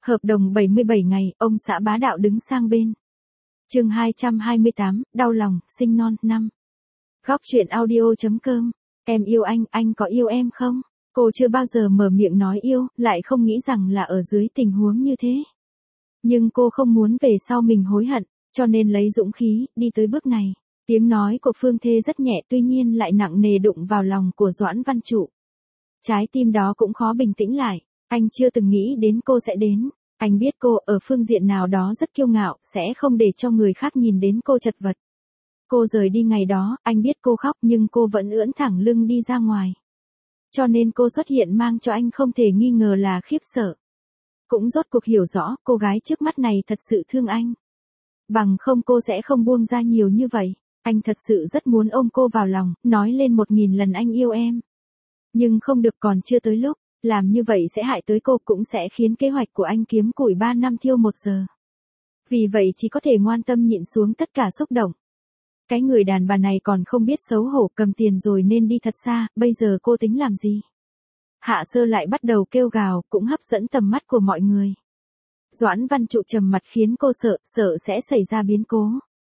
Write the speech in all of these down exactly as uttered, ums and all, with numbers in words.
Hợp đồng bảy mươi bảy ngày, ông xã bá đạo đứng sang bên. Chương hai trăm hai mươi tám, đau lòng, sinh non, năm. Góc truyện audio chấm com. Em yêu anh, anh có yêu em không? Cô chưa bao giờ mở miệng nói yêu, lại không nghĩ rằng là ở dưới tình huống như thế. Nhưng cô không muốn về sau mình hối hận, cho nên lấy dũng khí, đi tới bước này. Tiếng nói của Phương Thê rất nhẹ tuy nhiên lại nặng nề đụng vào lòng của Doãn Văn Trụ. Trái tim đó cũng khó bình tĩnh lại, anh chưa từng nghĩ đến cô sẽ đến. Anh biết cô ở phương diện nào đó rất kiêu ngạo, sẽ không để cho người khác nhìn đến cô chật vật. Cô rời đi ngày đó, anh biết cô khóc nhưng cô vẫn ưỡn thẳng lưng đi ra ngoài. Cho nên cô xuất hiện mang cho anh không thể nghi ngờ là khiếp sợ. Cũng rốt cuộc hiểu rõ, cô gái trước mắt này thật sự thương anh. Bằng không cô sẽ không buông ra nhiều như vậy. Anh thật sự rất muốn ôm cô vào lòng, nói lên một nghìn lần anh yêu em. Nhưng không được, còn chưa tới lúc. Làm như vậy sẽ hại tới cô, cũng sẽ khiến kế hoạch của anh kiếm củi ba năm thiêu một giờ. Vì vậy chỉ có thể ngoan tâm nhịn xuống tất cả xúc động. Cái người đàn bà này còn không biết xấu hổ, cầm tiền rồi nên đi thật xa, bây giờ cô tính làm gì? Hạ Sơ lại bắt đầu kêu gào, cũng hấp dẫn tầm mắt của mọi người. Doãn Văn Trụ trầm mặt khiến cô sợ, sợ sẽ xảy ra biến cố.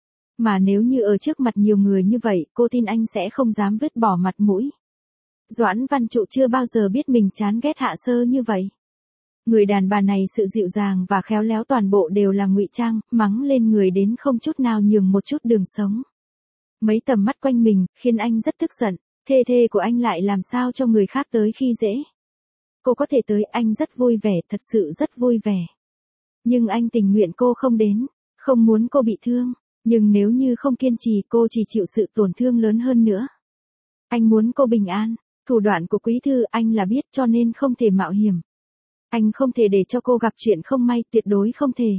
Mà nếu như ở trước mặt nhiều người như vậy, cô tin anh sẽ không dám vứt bỏ mặt mũi. Doãn Văn Trụ chưa bao giờ biết mình chán ghét Hạ Sơ như vậy. Người đàn bà này sự dịu dàng và khéo léo toàn bộ đều là ngụy trang, mắng lên người đến không chút nào nhường một chút đường sống. Mấy tầm mắt quanh mình, khiến anh rất tức giận, thê thê của anh lại làm sao cho người khác tới khi dễ. Cô có thể tới, anh rất vui vẻ, thật sự rất vui vẻ. Nhưng anh tình nguyện cô không đến, không muốn cô bị thương, nhưng nếu như không kiên trì cô chỉ chịu sự tổn thương lớn hơn nữa. Anh muốn cô bình an. Thủ đoạn của Quý Thư anh là biết cho nên không thể mạo hiểm. Anh không thể để cho cô gặp chuyện không may, tuyệt đối không thể.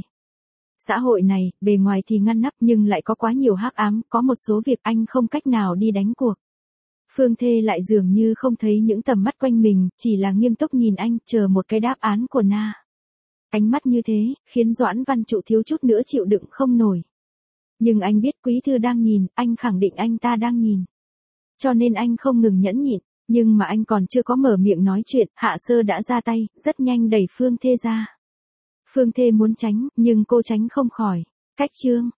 Xã hội này, bề ngoài thì ngăn nắp nhưng lại có quá nhiều hắc ám, có một số việc anh không cách nào đi đánh cuộc. Phương Thê lại dường như không thấy những tầm mắt quanh mình, chỉ là nghiêm túc nhìn anh, chờ một cái đáp án của Na. Ánh mắt như thế, khiến Doãn Văn Trụ thiếu chút nữa chịu đựng không nổi. Nhưng anh biết Quý Thư đang nhìn, anh khẳng định anh ta đang nhìn. Cho nên anh không ngừng nhẫn nhịn. Nhưng mà anh còn chưa có mở miệng nói chuyện, Hạ Sơ đã ra tay, rất nhanh đẩy Phương Thê ra. Phương Thê muốn tránh, nhưng cô tránh không khỏi. Cách chương,